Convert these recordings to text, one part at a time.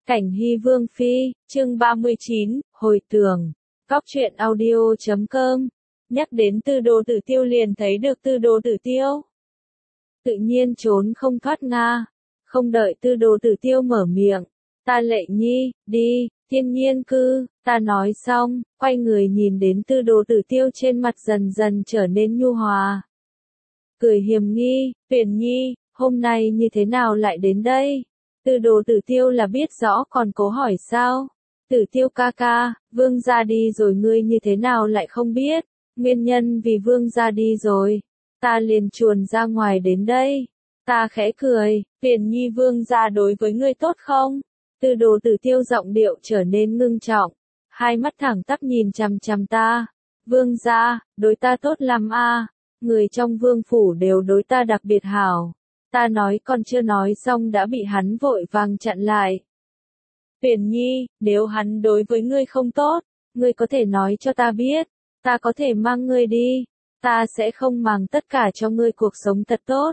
Cảnh Hy Vương Phi, chương 39, hồi tưởng. Góc truyện audio.com. Nhắc đến Tư Đồ Tử Tiêu liền thấy được Tư Đồ Tử Tiêu. Tự nhiên trốn không thoát Nga. Không đợi Tư Đồ Tử Tiêu mở miệng. Ta Lệ Nhi, đi, Thiên Nhiên Cư. Ta nói xong, quay người nhìn đến Tư Đồ Tử Tiêu trên mặt dần dần trở nên nhu hòa. Cười hiềm nghi, Tuyền Nhi, hôm nay như thế nào lại đến đây? Tư Đồ Tử Tiêu là biết rõ còn cố hỏi sao? Tử Tiêu ca ca, Vương gia đi rồi ngươi như thế nào lại không biết? Nguyên nhân vì Vương gia đi rồi. Ta liền chuồn ra ngoài đến đây. Ta khẽ cười, Tuyền Nhi Vương gia đối với ngươi tốt không? Tư Đồ Tử Tiêu giọng điệu trở nên ngưng trọng. Hai mắt thẳng tắp nhìn chằm chằm ta. Vương gia, đối ta tốt lắm a. Người trong vương phủ đều đối ta đặc biệt hảo. Ta nói còn chưa nói xong đã bị hắn vội vàng chặn lại. Tuyền Nhi, nếu hắn đối với ngươi không tốt, ngươi có thể nói cho ta biết, ta có thể mang ngươi đi, ta sẽ không màng tất cả cho ngươi cuộc sống thật tốt.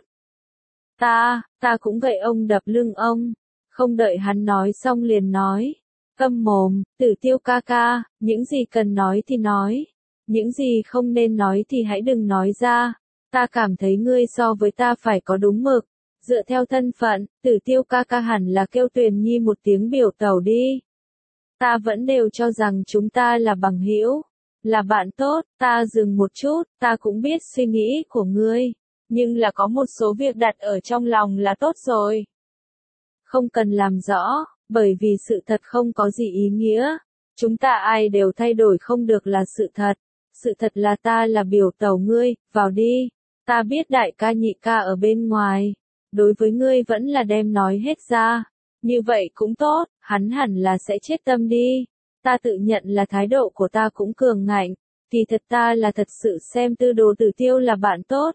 Ta cũng gậy ông đập lưng ông, không đợi hắn nói xong liền nói, câm mồm, Tử Tiêu ca ca, những gì cần nói thì nói, những gì không nên nói thì hãy đừng nói ra. Ta cảm thấy ngươi so với ta phải có đúng mực. Dựa theo thân phận, Tử Tiêu ca ca hẳn là kêu Tuyền Nhi một tiếng biểu tẩu đi. Ta vẫn đều cho rằng chúng ta là bằng hữu, là bạn tốt. Ta dừng một chút, ta cũng biết suy nghĩ của ngươi, nhưng là có một số việc đặt ở trong lòng là tốt rồi. Không cần làm rõ, bởi vì sự thật không có gì ý nghĩa. Chúng ta ai đều thay đổi không được là sự thật. Sự thật là ta là biểu tẩu ngươi, vào đi. Ta biết đại ca nhị ca ở bên ngoài. Đối với ngươi vẫn là đem nói hết ra. Như vậy cũng tốt, hắn hẳn là sẽ chết tâm đi. Ta tự nhận là thái độ của ta cũng cường ngạnh. Thì thật ta là thật sự xem Tư Đồ Tử Tiêu là bạn tốt.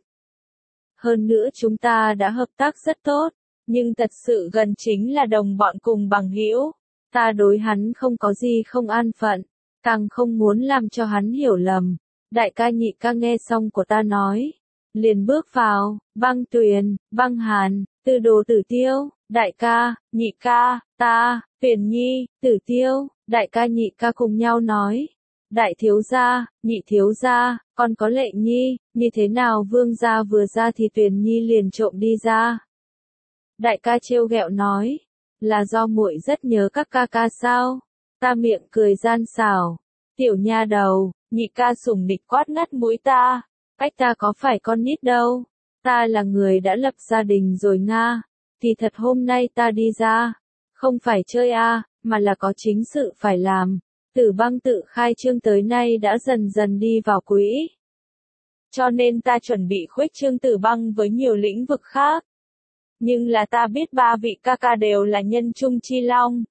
Hơn nữa chúng ta đã hợp tác rất tốt. Nhưng thật sự gần chính là đồng bọn cùng bằng hữu. Ta đối hắn không có gì không an phận. Càng không muốn làm cho hắn hiểu lầm. Đại ca nhị ca nghe xong của ta nói. Liền bước vào, Băng Tuyền, Băng Hàn, Tư Đồ Tử Tiêu, đại ca, nhị ca, ta, Tuyền Nhi, Tử Tiêu, đại ca nhị ca cùng nhau nói. Đại thiếu gia, nhị thiếu gia, còn có Lệ Nhi, như thế nào Vương gia vừa ra thì Tuyền Nhi liền trộm đi ra. Đại ca trêu ghẹo nói, là do muội rất nhớ các ca ca sao? Ta miệng cười gian xảo, tiểu nha đầu, nhị ca sủng nịch quát ngắt mũi ta. Cách ta có phải con nít đâu, ta là người đã lập gia đình rồi Nga, thì thật hôm nay ta đi ra, không phải chơi mà là có chính sự phải làm. Tử Băng tự khai trương tới nay đã dần dần đi vào quỹ. Cho nên ta chuẩn bị khuếch trương Tử Băng với nhiều lĩnh vực khác. Nhưng là ta biết ba vị ca ca đều là nhân trung chi long.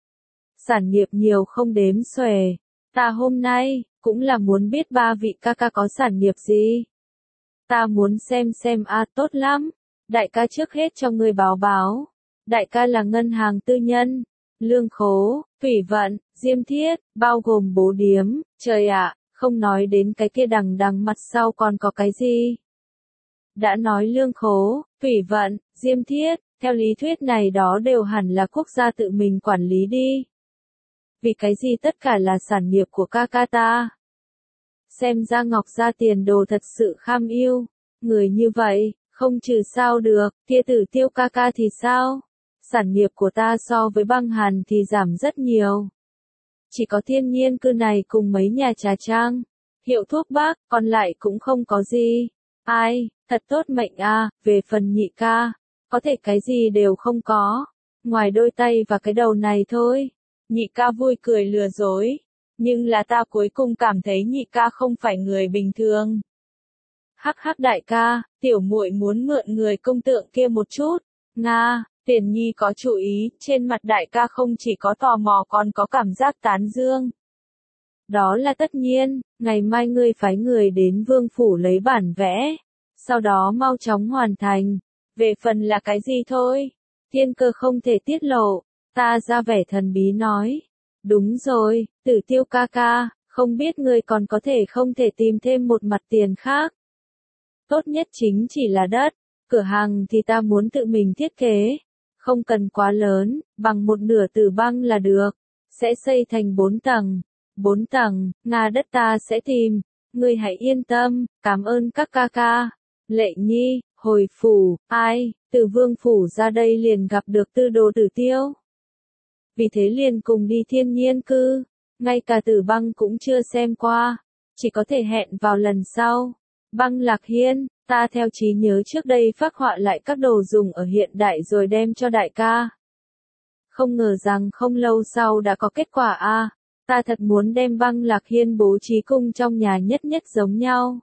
Sản nghiệp nhiều không đếm xuể, ta hôm nay cũng là muốn biết ba vị ca ca có sản nghiệp gì. Ta muốn xem tốt lắm. Đại ca trước hết cho ngươi báo. Đại ca là ngân hàng tư nhân, lương khố, thủy vận, diêm thiết, bao gồm bố điếm. Trời ạ, không nói đến cái kia đằng mặt sau còn có cái gì. Đã nói lương khố, thủy vận, diêm thiết, theo lý thuyết này đó đều hẳn là quốc gia tự mình quản lý đi. Vì cái gì tất cả là sản nghiệp của ca ca ta. Xem ra Ngọc gia tiền đồ thật sự kham yêu. Người như vậy, không trừ sao được, kia Tử Tiêu ca ca thì sao? Sản nghiệp của ta so với Băng Hàn thì giảm rất nhiều. Chỉ có Thiên Nhiên Cư này cùng mấy nhà trà trang, hiệu thuốc bắc, còn lại cũng không có gì. Ai, thật tốt mệnh về phần nhị ca, có thể cái gì đều không có. Ngoài đôi tay và cái đầu này thôi. Nhị ca vui cười lừa dối. Nhưng là ta cuối cùng cảm thấy nhị ca không phải người bình thường. Hắc đại ca, tiểu muội muốn mượn người công tượng kia một chút. Nga, Tuyền Nhi có chú ý, trên mặt đại ca không chỉ có tò mò còn có cảm giác tán dương. Đó là tất nhiên, ngày mai ngươi phái người đến vương phủ lấy bản vẽ. Sau đó mau chóng hoàn thành. Về phần là cái gì thôi? Thiên cơ không thể tiết lộ. Ta ra vẻ thần bí nói. Đúng rồi, Tử Tiêu ca ca, không biết ngươi còn có thể không thể tìm thêm một mặt tiền khác. Tốt nhất chính chỉ là đất, cửa hàng thì ta muốn tự mình thiết kế. Không cần quá lớn, bằng một nửa tử băng là được. Sẽ xây thành 4 tầng. 4 tầng, Nga đất ta sẽ tìm. Ngươi hãy yên tâm, cảm ơn các ca ca. Lệ Nhi, hồi phủ, ai, từ Vương phủ ra đây liền gặp được Tư Đồ Tử Tiêu. Vì thế liền cùng đi Thiên Nhiên cư, ngay cả Tử Băng cũng chưa xem qua, chỉ có thể hẹn vào lần sau. Băng Lạc Hiên, ta theo trí nhớ trước đây phác họa lại các đồ dùng ở hiện đại rồi đem cho đại ca. Không ngờ rằng không lâu sau đã có kết quả a. Ta thật muốn đem Băng Lạc Hiên bố trí cung trong nhà nhất nhất giống nhau.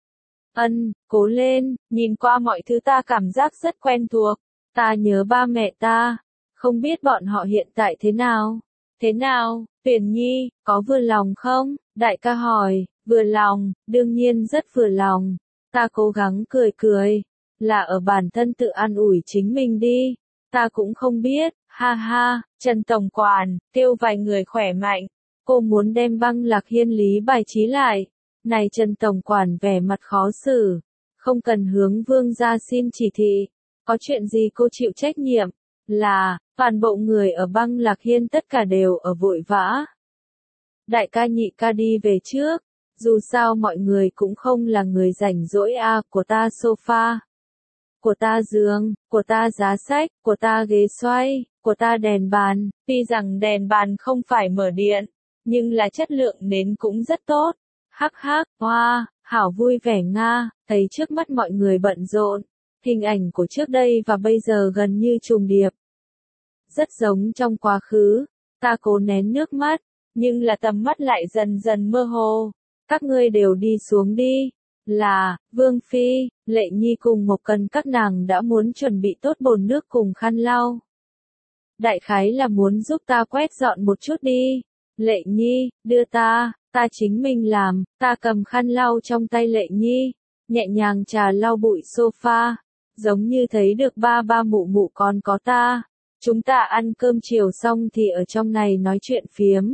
Cố lên, nhìn qua mọi thứ ta cảm giác rất quen thuộc. Ta nhớ ba mẹ ta, không biết bọn họ hiện tại thế nào? Thế nào, Tuyển Nhi, có vừa lòng không? Đại ca hỏi, vừa lòng, đương nhiên rất vừa lòng. Ta cố gắng cười cười, là ở bản thân tự an ủi chính mình đi. Ta cũng không biết, ha ha, Trần Tổng Quản, kêu vài người khỏe mạnh. Cô muốn đem Băng Lạc Hiên lý bài trí lại. Này Trần Tổng Quản vẻ mặt khó xử. Không cần hướng Vương gia xin chỉ thị. Có chuyện gì cô chịu trách nhiệm? Là, toàn bộ người ở Băng Lạc Hiên tất cả đều ở vội vã. Đại ca nhị ca đi về trước. Dù sao mọi người cũng không là người rảnh rỗi của ta sofa. Của ta giường, của ta giá sách, của ta ghế xoay, của ta đèn bàn. Tuy rằng đèn bàn không phải mở điện, nhưng là chất lượng nến cũng rất tốt. Hắc hắc, hoa, hảo vui vẻ Nga, thấy trước mắt mọi người bận rộn. Hình ảnh của trước đây và bây giờ gần như trùng điệp. Rất giống trong quá khứ, ta cố nén nước mắt, nhưng là tầm mắt lại dần dần mơ hồ. Các ngươi đều đi xuống đi. Là, Vương Phi, Lệ Nhi cùng Mộc Cần các nàng đã muốn chuẩn bị tốt bồn nước cùng khăn lau. Đại khái là muốn giúp ta quét dọn một chút đi. Lệ Nhi, đưa ta chính mình làm. Ta cầm khăn lau trong tay Lệ Nhi, nhẹ nhàng trà lau bụi sofa, giống như thấy được ba ba mụ mụ còn có ta. Chúng ta ăn cơm chiều xong thì ở trong này nói chuyện phiếm.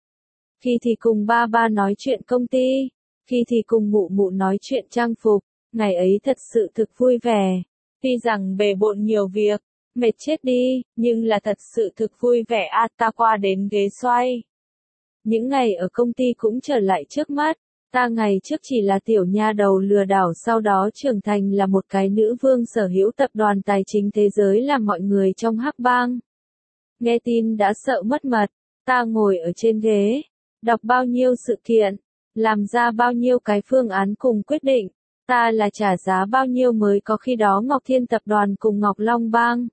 Khi thì cùng ba ba nói chuyện công ty, khi thì cùng mụ mụ nói chuyện trang phục. Ngày ấy thật sự thực vui vẻ. Tuy rằng bề bộn nhiều việc, mệt chết đi, nhưng là thật sự thực vui vẻ ta qua đến ghế xoay. Những ngày ở công ty cũng trở lại trước mắt. Ta ngày trước chỉ là tiểu nha đầu lừa đảo, sau đó trưởng thành là một cái nữ vương sở hữu tập đoàn tài chính thế giới, làm mọi người trong hắc bang. Nghe tin đã sợ mất mật. Ta ngồi ở trên ghế, đọc bao nhiêu sự kiện, làm ra bao nhiêu cái phương án cùng quyết định. Ta là trả giá bao nhiêu mới có khi đó Ngọc Thiên tập đoàn cùng Ngọc Long bang.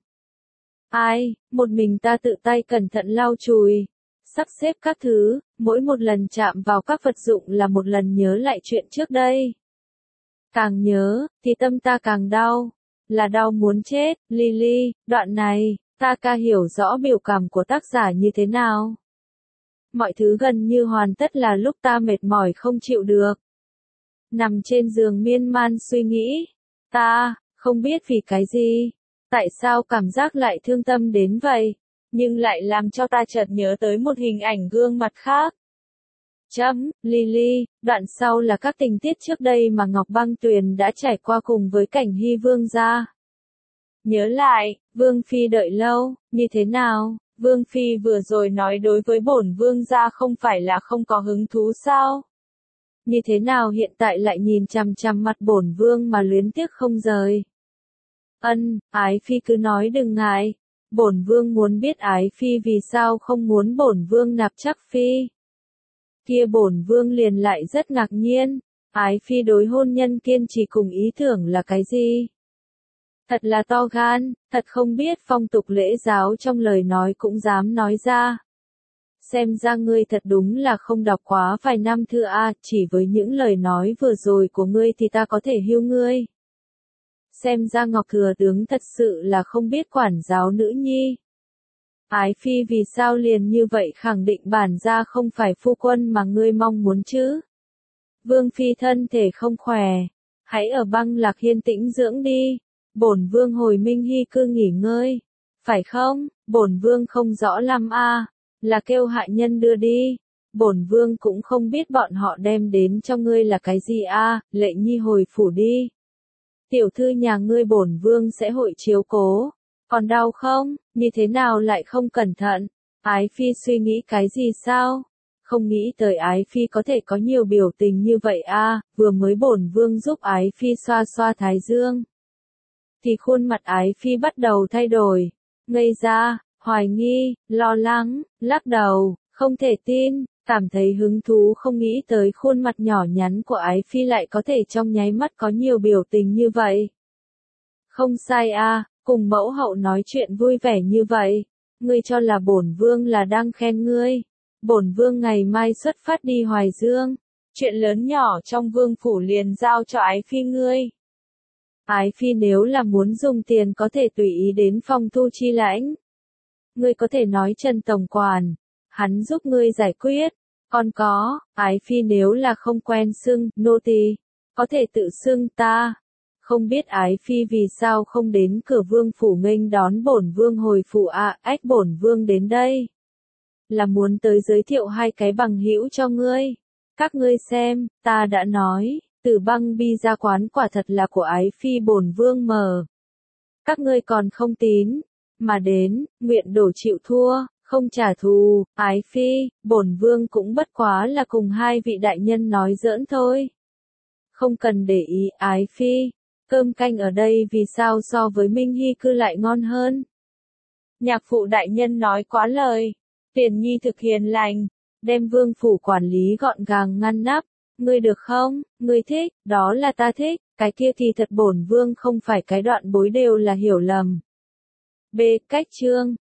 Một mình ta tự tay cẩn thận lau chùi, sắp xếp các thứ, mỗi một lần chạm vào các vật dụng là một lần nhớ lại chuyện trước đây. Càng nhớ, thì tâm ta càng đau, là đau muốn chết. Lily, đoạn này, ta ca hiểu rõ biểu cảm của tác giả như thế nào. Mọi thứ gần như hoàn tất là lúc ta mệt mỏi không chịu được. Nằm trên giường miên man suy nghĩ. Ta, không biết vì cái gì, tại sao cảm giác lại thương tâm đến vậy, nhưng lại làm cho ta chợt nhớ tới một hình ảnh gương mặt khác. Lily, đoạn sau là các tình tiết trước đây mà Ngọc Băng Tuyền đã trải qua cùng với Cảnh Hy Vương gia. Nhớ lại, Vương Phi đợi lâu, như thế nào? Vương Phi vừa rồi nói đối với bổn Vương gia không phải là không có hứng thú sao? Như thế nào hiện tại lại nhìn chằm chằm mặt bổn Vương mà luyến tiếc không rời? Ái Phi cứ nói đừng ngại. Bổn Vương muốn biết Ái Phi vì sao không muốn bổn Vương nạp Trắc Phi. Kia bổn Vương liền lại rất ngạc nhiên. Ái Phi đối hôn nhân kiên trì cùng ý tưởng là cái gì? Thật là to gan, thật không biết phong tục lễ giáo trong lời nói cũng dám nói ra. Xem ra ngươi thật đúng là không đọc quá vài năm thư chỉ với những lời nói vừa rồi của ngươi thì ta có thể hiêu ngươi. Xem ra Ngọc Thừa Tướng thật sự là không biết quản giáo nữ nhi. Ái Phi vì sao liền như vậy khẳng định bản gia không phải phu quân mà ngươi mong muốn chứ? Vương Phi thân thể không khỏe, hãy ở Băng Lạc Hiên tĩnh dưỡng đi. Bổn Vương hồi Minh Hy cư nghỉ ngơi. Phải không? Bổn Vương không rõ lắm là kêu hạ nhân đưa đi. Bổn Vương cũng không biết bọn họ đem đến cho ngươi là cái gì Lệ Nhi hồi phủ đi. Tiểu thư nhà ngươi bổn Vương sẽ hội chiếu cố. Còn đau không? Như thế nào lại không cẩn thận? Ái Phi suy nghĩ cái gì sao? Không nghĩ tới Ái Phi có thể có nhiều biểu tình như vậy a. Vừa mới bổn vương giúp Ái Phi xoa xoa thái dương, thì khuôn mặt Ái Phi bắt đầu thay đổi. Ngây ra, hoài nghi, lo lắng, lắc đầu, không thể tin, cảm thấy hứng thú, không nghĩ tới khuôn mặt nhỏ nhắn của Ái Phi lại có thể trong nháy mắt có nhiều biểu tình như vậy. Không sai a, cùng mẫu hậu nói chuyện vui vẻ như vậy. Ngươi cho là bổn vương là đang khen ngươi. Bổn vương ngày mai xuất phát đi Hoài Dương. Chuyện lớn nhỏ trong vương phủ liền giao cho Ái Phi ngươi. Ái Phi nếu là muốn dùng tiền có thể tùy ý đến Phong Thu chi lãnh. Ngươi có thể nói Trần tổng quản, hắn giúp ngươi giải quyết. Còn có, Ái Phi nếu là không quen xưng nô tỳ, có thể tự xưng ta. Không biết Ái Phi vì sao không đến cửa vương phủ nghênh đón bổn vương hồi phủ à, ách bổn vương đến đây là muốn tới giới thiệu hai cái bằng hữu cho ngươi. Các ngươi xem, ta đã nói, Tử Băng bi ra quán quả thật là của Ái Phi bổn vương mở. Các ngươi còn không tín, mà đến, nguyện đổ chịu thua, không trả thù. Ái Phi, bổn vương cũng bất quá là cùng hai vị đại nhân nói giỡn thôi. Không cần để ý. Ái Phi, cơm canh ở đây vì sao so với Minh Hy cư lại ngon hơn? Nhạc phụ đại nhân nói quá lời. Tiền nhi thực hiền lành, đem vương phủ quản lý gọn gàng ngăn nắp. Ngươi được không? Ngươi thích, đó là ta thích, cái kia thì thật bổn vương không phải cái đoạn bối đều là hiểu lầm. B. Cách chương